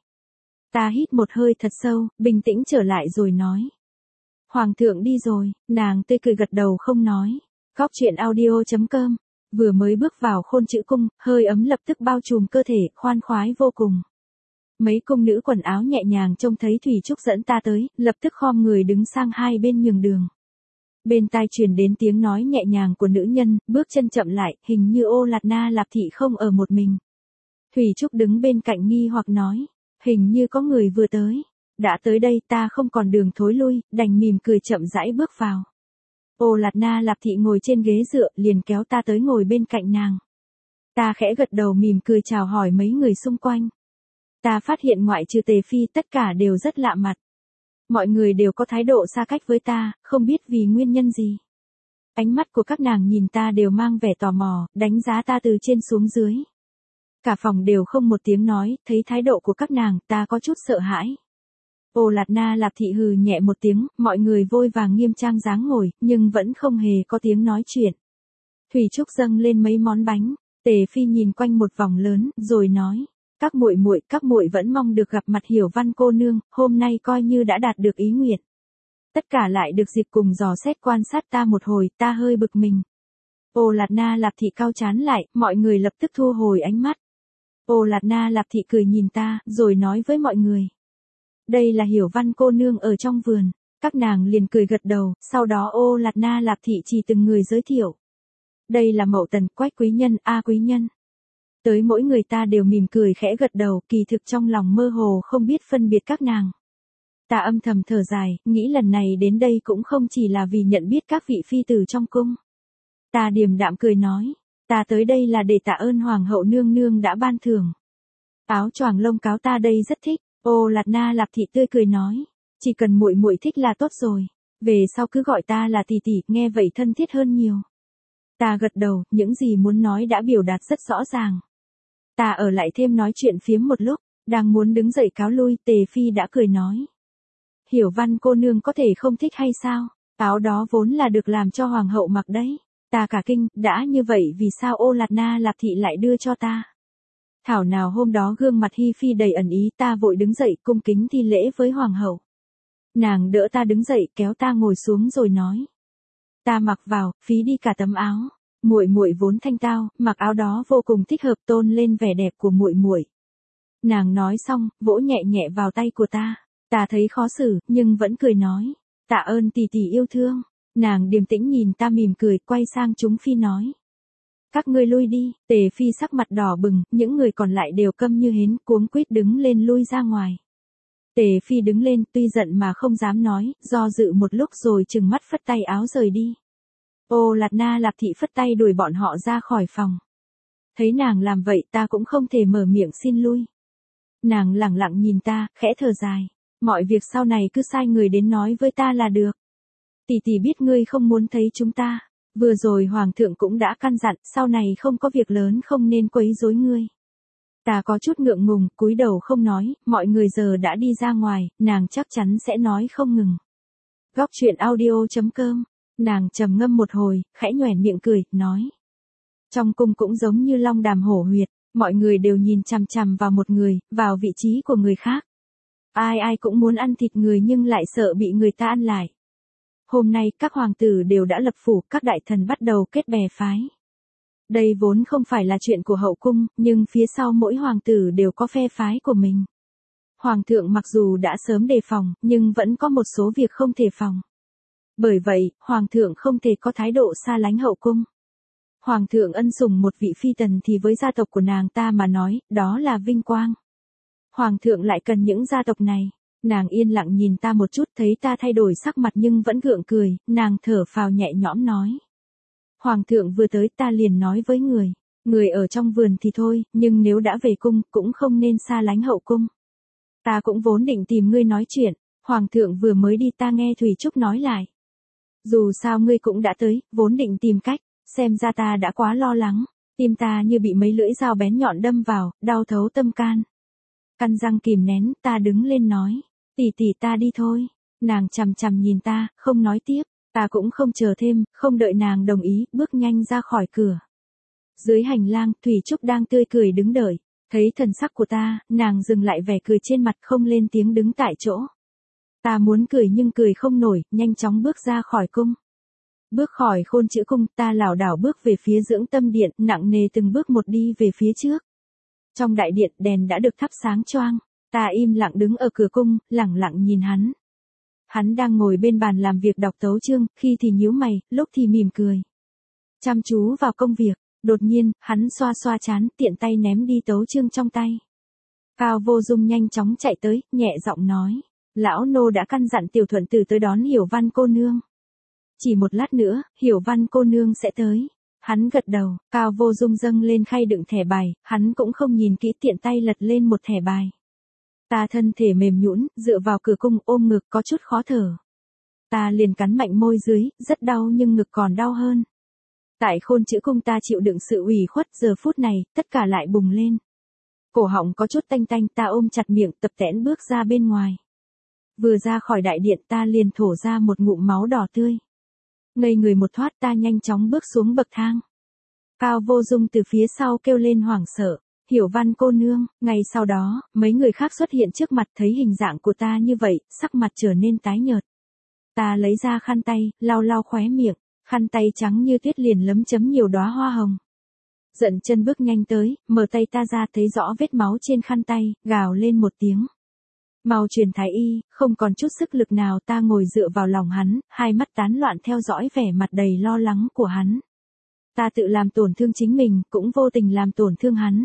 Ta hít một hơi thật sâu, bình tĩnh trở lại rồi nói. Hoàng thượng đi rồi, nàng tươi cười gật đầu không nói. Góc chuyện audio chấm com, vừa mới bước vào Khôn Chữ Cung, hơi ấm lập tức bao trùm cơ thể, khoan khoái vô cùng. Mấy cung nữ quần áo nhẹ nhàng trông thấy Thủy Trúc dẫn ta tới, lập tức khom người đứng sang hai bên nhường đường. Bên tai truyền đến tiếng nói nhẹ nhàng của nữ nhân, bước chân chậm lại, hình như Ô Lạt Na Lạp Thị không ở một mình. Thủy Trúc đứng bên cạnh nghi hoặc nói, hình như có người vừa tới. Đã tới đây ta không còn đường thối lui, đành mỉm cười chậm rãi bước vào. Ô Lạt Na Lạp Thị ngồi trên ghế dựa, liền kéo ta tới ngồi bên cạnh nàng. Ta khẽ gật đầu mỉm cười chào hỏi mấy người xung quanh. Ta phát hiện ngoại trừ Tề Phi tất cả đều rất lạ mặt. Mọi người đều có thái độ xa cách với ta, không biết vì nguyên nhân gì. Ánh mắt của các nàng nhìn ta đều mang vẻ tò mò, đánh giá ta từ trên xuống dưới. Cả phòng đều không một tiếng nói, thấy thái độ của các nàng, ta có chút sợ hãi. Ô Lạt Na Lạp Thị hừ nhẹ một tiếng, mọi người vội vàng nghiêm trang dáng ngồi, nhưng vẫn không hề có tiếng nói chuyện. Thủy Trúc dâng lên mấy món bánh, Tề Phi nhìn quanh một vòng lớn, rồi nói, các muội muội, các muội vẫn mong được gặp mặt Hiểu Văn cô nương, hôm nay coi như đã đạt được ý nguyện. Tất cả lại được dịp cùng dò xét quan sát ta một hồi, ta hơi bực mình. Ô Lạt Na Lạp Thị cau trán lại, mọi người lập tức thu hồi ánh mắt. Ô Lạt Na Lạp Thị cười nhìn ta, rồi nói với mọi người. Đây là Hiểu Văn cô nương ở trong vườn. Các nàng liền cười gật đầu, sau đó Ô Lạt Na Lạp Thị chỉ từng người giới thiệu. Đây là Mậu Tần, Quách quý nhân, A quý nhân. Tới mỗi người ta đều mỉm cười khẽ gật đầu, kỳ thực trong lòng mơ hồ không biết phân biệt các nàng. Ta âm thầm thở dài, nghĩ lần này đến đây cũng không chỉ là vì nhận biết các vị phi tử trong cung. Ta điềm đạm cười nói, ta tới đây là để tạ ơn Hoàng hậu nương nương đã ban thưởng. Áo choàng lông cáo ta đây rất thích. Ô Lạt Na Lạp Thị tươi cười nói, chỉ cần muội muội thích là tốt rồi, về sau cứ gọi ta là tỷ tỷ, nghe vậy thân thiết hơn nhiều. Ta gật đầu, những gì muốn nói đã biểu đạt rất rõ ràng. Ta ở lại thêm nói chuyện phiếm một lúc, đang muốn đứng dậy cáo lui, Tề Phi đã cười nói. Hiểu Văn cô nương có thể không thích hay sao, áo đó vốn là được làm cho Hoàng hậu mặc đấy. Ta cả kinh, đã như vậy vì sao Ô Lạt Na Lạp Thị lại đưa cho ta? Thảo nào hôm đó gương mặt Hi Phi đầy ẩn ý, ta vội đứng dậy cung kính thi lễ với Hoàng hậu. Nàng đỡ ta đứng dậy kéo ta ngồi xuống rồi nói. Ta mặc vào, phí đi cả tấm áo. Muội muội vốn thanh tao, mặc áo đó vô cùng thích hợp tôn lên vẻ đẹp của muội muội. Nàng nói xong, vỗ nhẹ nhẹ vào tay của ta. Ta thấy khó xử, nhưng vẫn cười nói. Tạ ơn tỷ tỷ yêu thương. Nàng điềm tĩnh nhìn ta mỉm cười, quay sang chúng phi nói. Các ngươi lui đi, Tề Phi sắc mặt đỏ bừng, những người còn lại đều câm như hến, cuống quýt đứng lên lui ra ngoài. Tề Phi đứng lên, tuy giận mà không dám nói, do dự một lúc rồi trừng mắt phất tay áo rời đi. Ô Lạt Na Lạp Thị phất tay đuổi bọn họ ra khỏi phòng. Thấy nàng làm vậy ta cũng không thể mở miệng xin lui. Nàng lẳng lặng nhìn ta, khẽ thở dài. Mọi việc sau này cứ sai người đến nói với ta là được. Tỷ tỷ biết ngươi không muốn thấy chúng ta. Vừa rồi Hoàng thượng cũng đã căn dặn, sau này không có việc lớn không nên quấy rối ngươi. Ta có chút ngượng ngùng, cúi đầu không nói, mọi người giờ đã đi ra ngoài, nàng chắc chắn sẽ nói không ngừng. Góc truyện audio chấm com, nàng trầm ngâm một hồi, khẽ nhoẻn miệng cười, nói. Trong cung cũng giống như long đàm hổ huyệt, mọi người đều nhìn chằm chằm vào một người, vào vị trí của người khác. Ai ai cũng muốn ăn thịt người nhưng lại sợ bị người ta ăn lại. Hôm nay các hoàng tử đều đã lập phủ, các đại thần bắt đầu kết bè phái. Đây vốn không phải là chuyện của hậu cung, nhưng phía sau mỗi hoàng tử đều có phe phái của mình. Hoàng thượng mặc dù đã sớm đề phòng, nhưng vẫn có một số việc không thể phòng. Bởi vậy, hoàng thượng không thể có thái độ xa lánh hậu cung. Hoàng thượng ân sủng một vị phi tần thì với gia tộc của nàng ta mà nói, đó là vinh quang. Hoàng thượng lại cần những gia tộc này. Nàng yên lặng nhìn ta một chút, thấy ta thay đổi sắc mặt nhưng vẫn gượng cười, nàng thở phào nhẹ nhõm nói. Hoàng thượng vừa tới ta liền nói với người, người ở trong vườn thì thôi, nhưng nếu đã về cung, cũng không nên xa lánh hậu cung. Ta cũng vốn định tìm ngươi nói chuyện, Hoàng thượng vừa mới đi ta nghe Thủy Trúc nói lại. Dù sao ngươi cũng đã tới, vốn định tìm cách, xem ra ta đã quá lo lắng, tim ta như bị mấy lưỡi dao bén nhọn đâm vào, đau thấu tâm can. Căn răng kìm nén, ta đứng lên nói. Tỷ tỷ ta đi thôi. Nàng chằm chằm nhìn ta, không nói tiếp. Ta cũng không chờ thêm, không đợi nàng đồng ý, bước nhanh ra khỏi cửa. Dưới hành lang, Thủy Trúc đang tươi cười đứng đợi. Thấy thần sắc của ta, nàng dừng lại vẻ cười trên mặt không lên tiếng đứng tại chỗ. Ta muốn cười nhưng cười không nổi, nhanh chóng bước ra khỏi cung. Bước khỏi Khôn Chữ cung, ta lảo đảo bước về phía Dưỡng Tâm điện, nặng nề từng bước một đi về phía trước. Trong đại điện, đèn đã được thắp sáng choang. Ta im lặng đứng ở cửa cung, lẳng lặng nhìn hắn. Hắn đang ngồi bên bàn làm việc đọc tấu chương, khi thì nhíu mày, lúc thì mỉm cười. Chăm chú vào công việc, đột nhiên, hắn xoa xoa trán, tiện tay ném đi tấu chương trong tay. Cao Vô Dung nhanh chóng chạy tới, nhẹ giọng nói. Lão nô đã căn dặn Tiểu Thuận Tử tới đón Hiểu Văn cô nương. Chỉ một lát nữa, Hiểu Văn cô nương sẽ tới. Hắn gật đầu, Cao Vô Dung dâng lên khay đựng thẻ bài, hắn cũng không nhìn kỹ tiện tay lật lên một thẻ bài. Ta thân thể mềm nhũn, dựa vào cửa cung ôm ngực có chút khó thở. Ta liền cắn mạnh môi dưới, rất đau nhưng ngực còn đau hơn. Tại Khôn Chữ cung ta chịu đựng sự ủy khuất, giờ phút này, tất cả lại bùng lên. Cổ họng có chút tanh tanh, ta ôm chặt miệng tập tễnh bước ra bên ngoài. Vừa ra khỏi đại điện ta liền thổ ra một ngụm máu đỏ tươi. Ngây người một thoát ta nhanh chóng bước xuống bậc thang. Cao Vô Dung từ phía sau kêu lên hoảng sợ. Hiểu Văn cô nương, ngay sau đó, mấy người khác xuất hiện trước mặt thấy hình dạng của ta như vậy, sắc mặt trở nên tái nhợt. Ta lấy ra khăn tay, lau lau khóe miệng, khăn tay trắng như tuyết liền lấm chấm nhiều đóa hoa hồng. Dận chân bước nhanh tới, mở tay ta ra thấy rõ vết máu trên khăn tay, gào lên một tiếng. Mau truyền thái y, không còn chút sức lực nào ta ngồi dựa vào lòng hắn, hai mắt tán loạn theo dõi vẻ mặt đầy lo lắng của hắn. Ta tự làm tổn thương chính mình, cũng vô tình làm tổn thương hắn.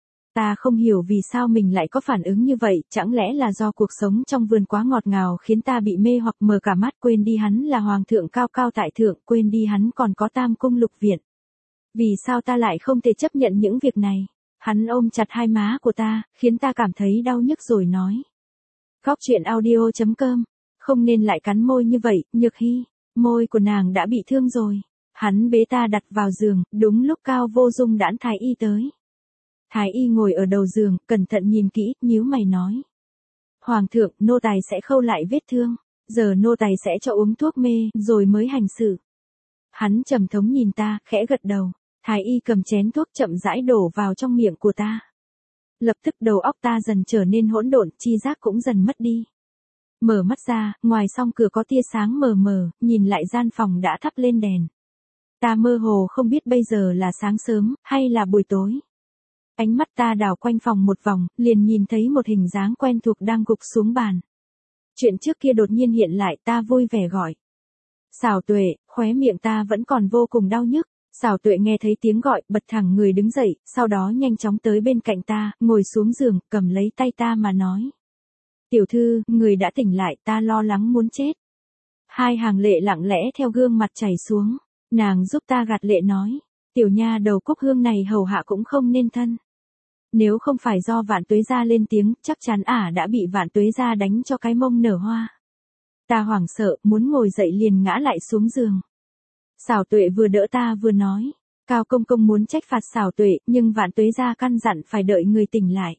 Ta không hiểu vì sao mình lại có phản ứng như vậy, chẳng lẽ là do cuộc sống trong vườn quá ngọt ngào khiến ta bị mê hoặc mờ cả mắt, quên đi hắn là hoàng thượng cao cao tại thượng, quên đi hắn còn có tam cung lục viện. Vì sao ta lại không thể chấp nhận những việc này? Hắn ôm chặt hai má của ta, khiến ta cảm thấy đau nhức rồi nói. Góc truyện audio chấm com, không nên lại cắn môi như vậy, Nhược Hy, môi của nàng đã bị thương rồi. Hắn bế ta đặt vào giường, đúng lúc Cao Vô Dung đãn thái y tới. Thái y ngồi ở đầu giường, cẩn thận nhìn kỹ, nhíu mày nói. Hoàng thượng, nô tài sẽ khâu lại vết thương, giờ nô tài sẽ cho uống thuốc mê, rồi mới hành xử. Hắn trầm thống nhìn ta, khẽ gật đầu. Thái y cầm chén thuốc chậm rãi đổ vào trong miệng của ta. Lập tức đầu óc ta dần trở nên hỗn độn, chi giác cũng dần mất đi. Mở mắt ra, ngoài song cửa có tia sáng mờ mờ, nhìn lại gian phòng đã thắp lên đèn. Ta mơ hồ không biết bây giờ là sáng sớm, hay là buổi tối. Ánh mắt ta đảo quanh phòng một vòng, liền nhìn thấy một hình dáng quen thuộc đang gục xuống bàn. Chuyện trước kia đột nhiên hiện lại, ta vui vẻ gọi. Xảo Tuệ, khóe miệng ta vẫn còn vô cùng đau nhức. Xảo Tuệ nghe thấy tiếng gọi, bật thẳng người đứng dậy, sau đó nhanh chóng tới bên cạnh ta, ngồi xuống giường, cầm lấy tay ta mà nói. Tiểu thư, người đã tỉnh lại, ta lo lắng muốn chết. Hai hàng lệ lặng lẽ theo gương mặt chảy xuống, nàng giúp ta gạt lệ nói. Tiểu nha đầu Cúc Hương này hầu hạ cũng không nên thân. Nếu không phải do Vạn Tuế Gia lên tiếng, chắc chắn ả đã bị Vạn Tuế Gia đánh cho cái mông nở hoa. Ta hoảng sợ, muốn ngồi dậy liền ngã lại xuống giường. Xảo Tuệ vừa đỡ ta vừa nói, Cao công công muốn trách phạt Xảo Tuệ, nhưng Vạn Tuế Gia căn dặn phải đợi người tỉnh lại.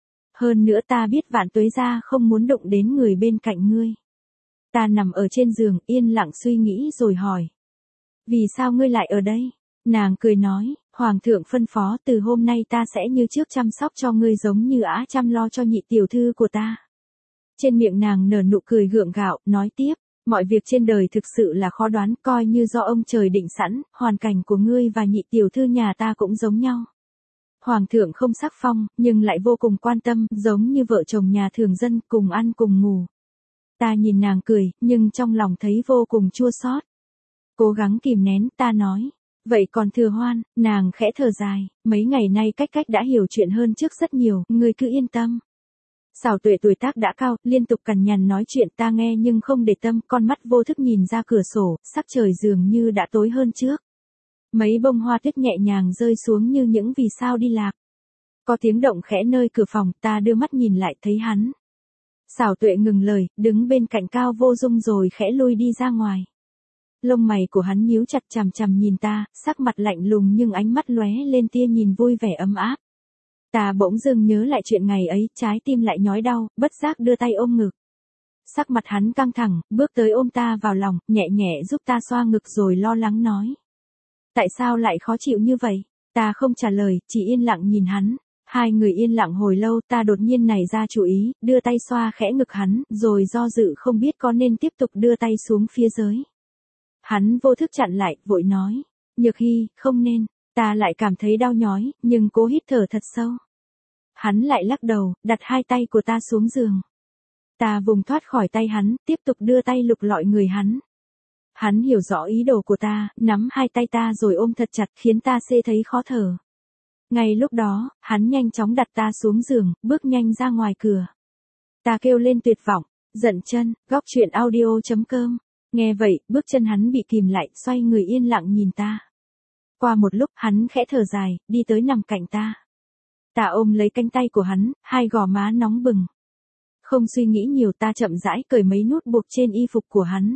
Hơn nữa ta biết Vạn Tuế Gia không muốn đụng đến người bên cạnh ngươi. Ta nằm ở trên giường, yên lặng suy nghĩ rồi hỏi. Vì sao ngươi lại ở đây? Nàng cười nói, Hoàng thượng phân phó từ hôm nay ta sẽ như trước chăm sóc cho ngươi giống như ả chăm lo cho nhị tiểu thư của ta. Trên miệng nàng nở nụ cười gượng gạo, nói tiếp. Mọi việc trên đời thực sự là khó đoán, coi như do ông trời định sẵn, hoàn cảnh của ngươi và nhị tiểu thư nhà ta cũng giống nhau. Hoàng thượng không sắc phong, nhưng lại vô cùng quan tâm, giống như vợ chồng nhà thường dân, cùng ăn cùng ngủ. Ta nhìn nàng cười, nhưng trong lòng thấy vô cùng chua xót. Cố gắng kìm nén, ta nói. Vậy còn Thừa Hoan, nàng khẽ thở dài, mấy ngày nay cách cách đã hiểu chuyện hơn trước rất nhiều, ngươi cứ yên tâm. Xảo Tuệ tuổi tác đã cao, liên tục cằn nhằn nói chuyện ta nghe nhưng không để tâm, con mắt vô thức nhìn ra cửa sổ, sắc trời dường như đã tối hơn trước. Mấy bông hoa tuyết nhẹ nhàng rơi xuống như những vì sao đi lạc. Có tiếng động khẽ nơi cửa phòng, ta đưa mắt nhìn lại thấy hắn. Xảo Tuệ ngừng lời, đứng bên cạnh Cao Vô Dung rồi khẽ lui đi ra ngoài. Lông mày của hắn nhíu chặt chằm chằm nhìn ta, sắc mặt lạnh lùng nhưng ánh mắt lóe lên tia nhìn vui vẻ ấm áp. Ta bỗng dưng nhớ lại chuyện ngày ấy, trái tim lại nhói đau, bất giác đưa tay ôm ngực. Sắc mặt hắn căng thẳng, bước tới ôm ta vào lòng, nhẹ nhẹ giúp ta xoa ngực rồi lo lắng nói. Tại sao lại khó chịu như vậy? Ta không trả lời, chỉ yên lặng nhìn hắn. Hai người yên lặng hồi lâu, ta đột nhiên nảy ra chủ ý, đưa tay xoa khẽ ngực hắn, rồi do dự không biết có nên tiếp tục đưa tay xuống phía dưới. Hắn vô thức chặn lại, vội nói. Nhược Hy, không nên. Ta lại cảm thấy đau nhói, nhưng cố hít thở thật sâu. Hắn lại lắc đầu, đặt hai tay của ta xuống giường. Ta vùng thoát khỏi tay hắn, tiếp tục đưa tay lục lọi người hắn. Hắn hiểu rõ ý đồ của ta, nắm hai tay ta rồi ôm thật chặt khiến ta xê thấy khó thở. Ngay lúc đó, hắn nhanh chóng đặt ta xuống giường, bước nhanh ra ngoài cửa. Ta kêu lên tuyệt vọng, Dận chân, góc truyện audio chấm com. Nghe vậy, bước chân hắn bị kìm lại, xoay người yên lặng nhìn ta. Qua một lúc, hắn khẽ thở dài, đi tới nằm cạnh ta. Ta ôm lấy cánh tay của hắn, hai gò má nóng bừng. Không suy nghĩ nhiều ta chậm rãi cởi mấy nút buộc trên y phục của hắn.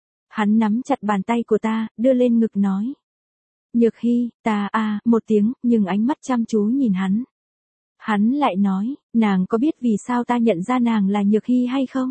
Hắn nắm chặt bàn tay của ta, đưa lên ngực nói. Nhược Hy, ta a một tiếng, nhưng ánh mắt chăm chú nhìn hắn. Hắn lại nói, nàng có biết vì sao ta nhận ra nàng là Nhược Hy hay không?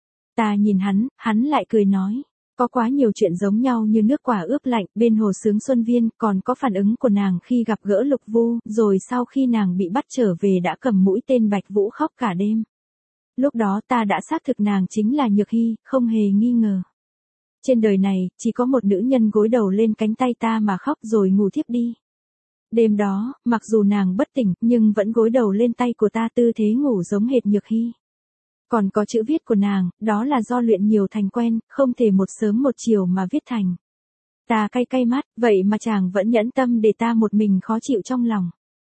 Ta nhìn hắn, hắn lại cười nói, có quá nhiều chuyện giống nhau như nước quả ướp lạnh bên hồ sướng Xuân Viên, còn có phản ứng của nàng khi gặp gỡ Lục Vu, rồi sau khi nàng bị bắt trở về đã cầm mũi tên Bạch Vũ khóc cả đêm. Lúc đó ta đã xác thực nàng chính là Nhược Hy, không hề nghi ngờ. Trên đời này, chỉ có một nữ nhân gối đầu lên cánh tay ta mà khóc rồi ngủ thiếp đi. Đêm đó, mặc dù nàng bất tỉnh, nhưng vẫn gối đầu lên tay của ta tư thế ngủ giống hệt Nhược Hy. Còn có chữ viết của nàng, đó là do luyện nhiều thành quen, không thể một sớm một chiều mà viết thành. Ta cay cay mắt, vậy mà chàng vẫn nhẫn tâm để ta một mình khó chịu trong lòng.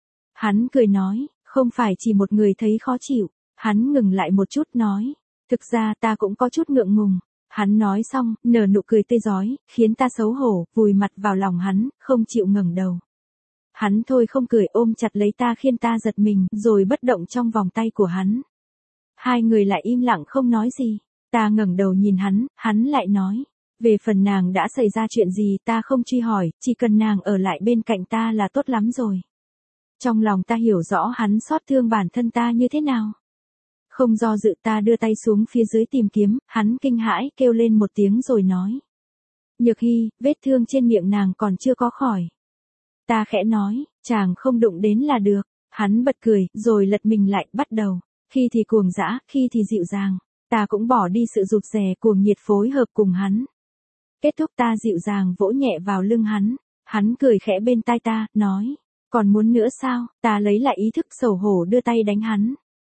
Hắn cười nói, không phải chỉ một người thấy khó chịu. Hắn ngừng lại một chút nói, thực ra ta cũng có chút ngượng ngùng. Hắn nói xong, nở nụ cười tươi rói, khiến ta xấu hổ, vùi mặt vào lòng hắn, không chịu ngẩng đầu. Hắn thôi không cười, ôm chặt lấy ta khiến ta giật mình, rồi bất động trong vòng tay của hắn. Hai người lại im lặng không nói gì. Ta ngẩng đầu nhìn hắn, hắn lại nói, về phần nàng đã xảy ra chuyện gì ta không truy hỏi, chỉ cần nàng ở lại bên cạnh ta là tốt lắm rồi. Trong lòng ta hiểu rõ hắn xót thương bản thân ta như thế nào. Không do dự ta đưa tay xuống phía dưới tìm kiếm, hắn kinh hãi kêu lên một tiếng rồi nói. Nhược Hy, vết thương trên miệng nàng còn chưa có khỏi. Ta khẽ nói, chàng không đụng đến là được. Hắn bật cười, rồi lật mình lại, bắt đầu. Khi thì cuồng dã, khi thì dịu dàng. Ta cũng bỏ đi sự rụt rè cuồng nhiệt phối hợp cùng hắn. Kết thúc ta dịu dàng vỗ nhẹ vào lưng hắn. Hắn cười khẽ bên tai ta, nói. Còn muốn nữa sao? Ta lấy lại ý thức xấu hổ đưa tay đánh hắn.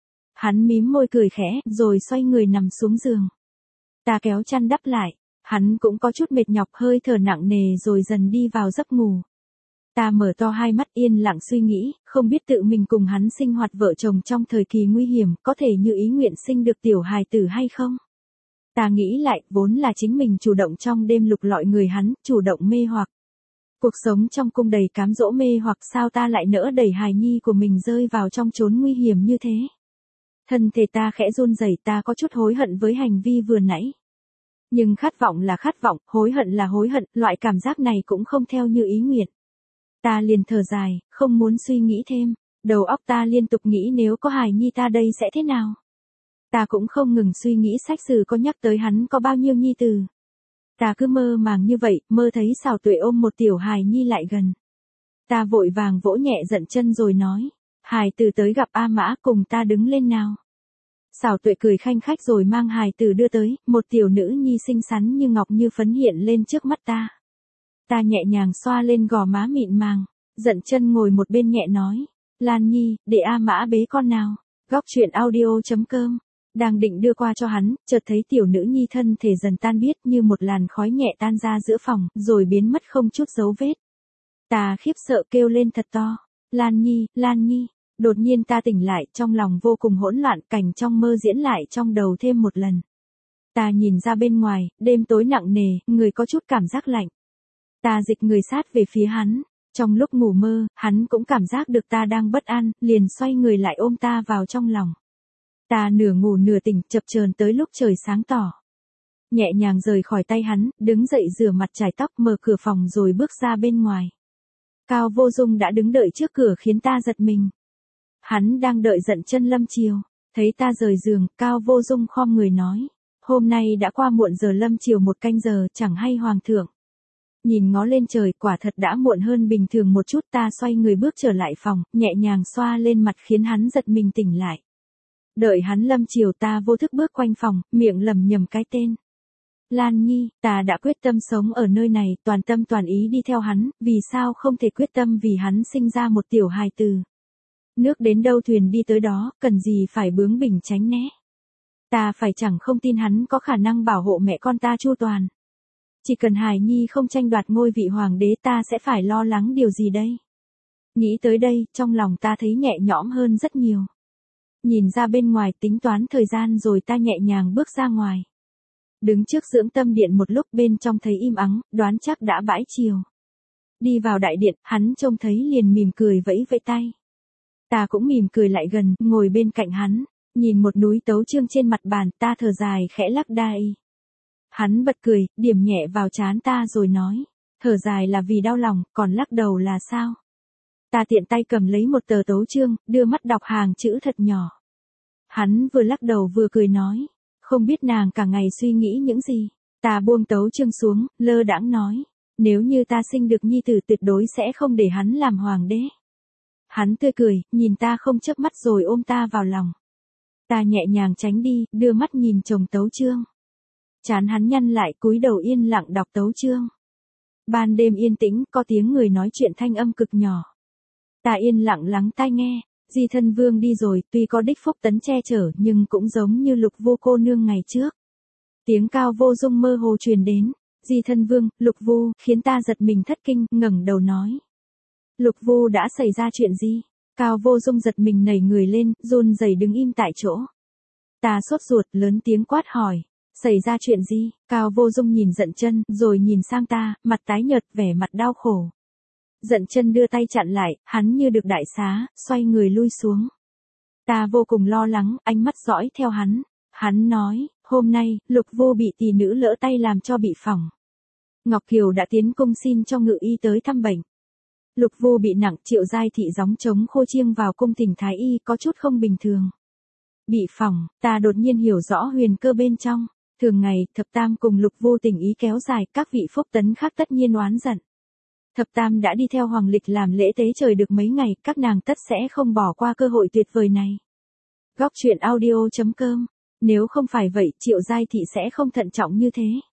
Hắn mím môi cười khẽ, rồi xoay người nằm xuống giường. Ta kéo chăn đắp lại. Hắn cũng có chút mệt nhọc, hơi thở nặng nề rồi dần đi vào giấc ngủ. Ta mở to hai mắt yên lặng suy nghĩ, không biết tự mình cùng hắn sinh hoạt vợ chồng trong thời kỳ nguy hiểm, có thể như ý nguyện sinh được tiểu hài tử hay không? Ta nghĩ lại, vốn là chính mình chủ động trong đêm lục lọi người hắn, chủ động mê hoặc. Cuộc sống trong cung đầy cám dỗ mê hoặc, sao ta lại nỡ đẩy hài nhi của mình rơi vào trong chốn nguy hiểm như thế? Thân thể ta khẽ run rẩy, ta có chút hối hận với hành vi vừa nãy. Nhưng khát vọng là khát vọng, hối hận là hối hận, loại cảm giác này cũng không theo như ý nguyện. Ta liền thở dài, không muốn suy nghĩ thêm. Đầu óc ta liên tục nghĩ nếu có hài nhi ta đây sẽ thế nào. Ta cũng không ngừng suy nghĩ sách sử có nhắc tới hắn có bao nhiêu nhi tử. Ta cứ mơ màng như vậy, mơ thấy Sảo Tuệ ôm một tiểu hài nhi lại gần. Ta vội vàng vỗ nhẹ dận chân rồi nói, hài tử tới gặp A Mã, cùng ta đứng lên nào. Sảo Tuệ cười khanh khách rồi mang hài tử đưa tới, một tiểu nữ nhi xinh xắn như ngọc như phấn hiện lên trước mắt ta. Ta nhẹ nhàng xoa lên gò má mịn màng, dận chân ngồi một bên nhẹ nói, Lan Nhi, để A Mã bế con nào. Góc truyện audio chấm com. Đang định đưa qua cho hắn, chợt thấy tiểu nữ nhi thân thể dần tan biết như một làn khói nhẹ tan ra giữa phòng, rồi biến mất không chút dấu vết. Ta khiếp sợ kêu lên thật to, Lan Nhi, Lan Nhi. Đột nhiên ta tỉnh lại, trong lòng vô cùng hỗn loạn, cảnh trong mơ diễn lại trong đầu thêm một lần. Ta nhìn ra bên ngoài, đêm tối nặng nề, người có chút cảm giác lạnh. Ta dịch người sát về phía hắn. Trong lúc ngủ mơ, hắn cũng cảm giác được ta đang bất an, liền xoay người lại ôm ta vào trong lòng. Ta nửa ngủ nửa tỉnh, chập chờn tới lúc trời sáng tỏ. Nhẹ nhàng rời khỏi tay hắn, đứng dậy rửa mặt chải tóc, mở cửa phòng rồi bước ra bên ngoài. Cao Vô Dung đã đứng đợi trước cửa khiến ta giật mình. Hắn đang đợi Dận Chân lâm chiều. Thấy ta rời giường, Cao Vô Dung khom người nói. Hôm nay đã qua muộn giờ lâm chiều một canh giờ, chẳng hay hoàng thượng. Nhìn ngó lên trời, quả thật đã muộn hơn bình thường một chút. Ta xoay người bước trở lại phòng, nhẹ nhàng xoa lên mặt khiến hắn giật mình tỉnh lại. Đợi hắn lâm chiều ta vô thức bước quanh phòng, miệng lẩm nhẩm cái tên. Lan Nhi, ta đã quyết tâm sống ở nơi này, toàn tâm toàn ý đi theo hắn, vì sao không thể quyết tâm vì hắn sinh ra một tiểu hài tử. Nước đến đâu thuyền đi tới đó, cần gì phải bướng bỉnh tránh né. Ta phải chẳng không tin hắn có khả năng bảo hộ mẹ con ta chu toàn. Chỉ cần hài nhi không tranh đoạt ngôi vị hoàng đế ta sẽ phải lo lắng điều gì đây. Nghĩ tới đây, trong lòng ta thấy nhẹ nhõm hơn rất nhiều. Nhìn ra bên ngoài tính toán thời gian rồi ta nhẹ nhàng bước ra ngoài. Đứng trước dưỡng tâm điện một lúc bên trong thấy im ắng, đoán chắc đã bãi chiều. Đi vào đại điện, hắn trông thấy liền mỉm cười vẫy vẫy tay. Ta cũng mỉm cười lại gần, ngồi bên cạnh hắn, nhìn một núi tấu chương trên mặt bàn, ta thở dài khẽ lắc đai. Hắn bật cười, điểm nhẹ vào trán ta rồi nói, thở dài là vì đau lòng, còn lắc đầu là sao? Ta tiện tay cầm lấy một tờ tấu chương, đưa mắt đọc hàng chữ thật nhỏ. Hắn vừa lắc đầu vừa cười nói, không biết nàng cả ngày suy nghĩ những gì. Ta buông tấu chương xuống, lơ đãng nói, nếu như ta sinh được nhi tử tuyệt đối sẽ không để hắn làm hoàng đế. Hắn tươi cười, nhìn ta không chớp mắt rồi ôm ta vào lòng. Ta nhẹ nhàng tránh đi, đưa mắt nhìn chồng tấu chương. Trán hắn nhăn lại, cúi đầu yên lặng đọc tấu chương. Ban đêm yên tĩnh, có tiếng người nói chuyện thanh âm cực nhỏ. Ta yên lặng lắng tai nghe, Di Thân Vương đi rồi, tuy có Đích Phúc Tấn che chở nhưng cũng giống như Lục Vu cô nương ngày trước. Tiếng Cao Vô Dung mơ hồ truyền đến, Di Thân Vương, Lục Vu, khiến ta giật mình thất kinh, ngẩng đầu nói. Lục Vu đã xảy ra chuyện gì? Cao Vô Dung giật mình nảy người lên, run rẩy đứng im tại chỗ. Ta sốt ruột, lớn tiếng quát hỏi, xảy ra chuyện gì? Cao Vô Dung nhìn Dận Chân, rồi nhìn sang ta, mặt tái nhợt, vẻ mặt đau khổ. Dận Chân đưa tay chặn lại, hắn như được đại xá, xoay người lui xuống. Ta vô cùng lo lắng, ánh mắt dõi theo hắn. Hắn nói, hôm nay, Lục Vu bị tỷ nữ lỡ tay làm cho bị phỏng. Ngọc Kiều đã tiến cung xin cho ngự y tới thăm bệnh. Lục Vu bị nặng, Triệu Giai Thị gióng trống khô chiêng vào cung thỉnh thái y có chút không bình thường. Bị phỏng, ta đột nhiên hiểu rõ huyền cơ bên trong. Thường ngày, Thập Tam cùng Lục Vu tình ý kéo dài, các vị Phúc Tấn khác tất nhiên oán giận. Thập Tam đã đi theo Hoàng Lịch làm lễ tế trời được mấy ngày, các nàng tất sẽ không bỏ qua cơ hội tuyệt vời này. Góc truyện audio chấm com. Nếu không phải vậy, Triệu Giai Thị sẽ không thận trọng như thế.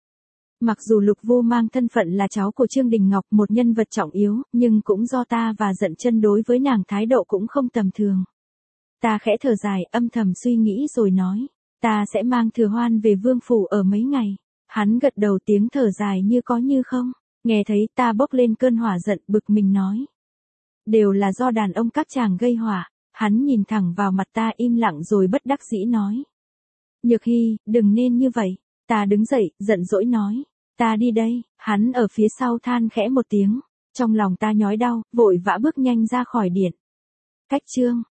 Mặc dù Lục Vu mang thân phận là cháu của Trương Đình Ngọc, một nhân vật trọng yếu, nhưng cũng do ta và Dận Chân đối với nàng thái độ cũng không tầm thường. Ta khẽ thở dài, âm thầm suy nghĩ rồi nói, ta sẽ mang Thừa Hoan về vương phủ ở mấy ngày. Hắn gật đầu, tiếng thở dài như có như không. Nghe thấy, ta bốc lên cơn hỏa giận, bực mình nói. Đều là do đàn ông các chàng gây hỏa. Hắn nhìn thẳng vào mặt ta, im lặng rồi bất đắc dĩ nói. Nhược Hy, đừng nên như vậy. Ta đứng dậy, giận dỗi nói. Ta đi đây. Hắn ở phía sau than khẽ một tiếng. Trong lòng ta nhói đau, vội vã bước nhanh ra khỏi điện. Cách chương.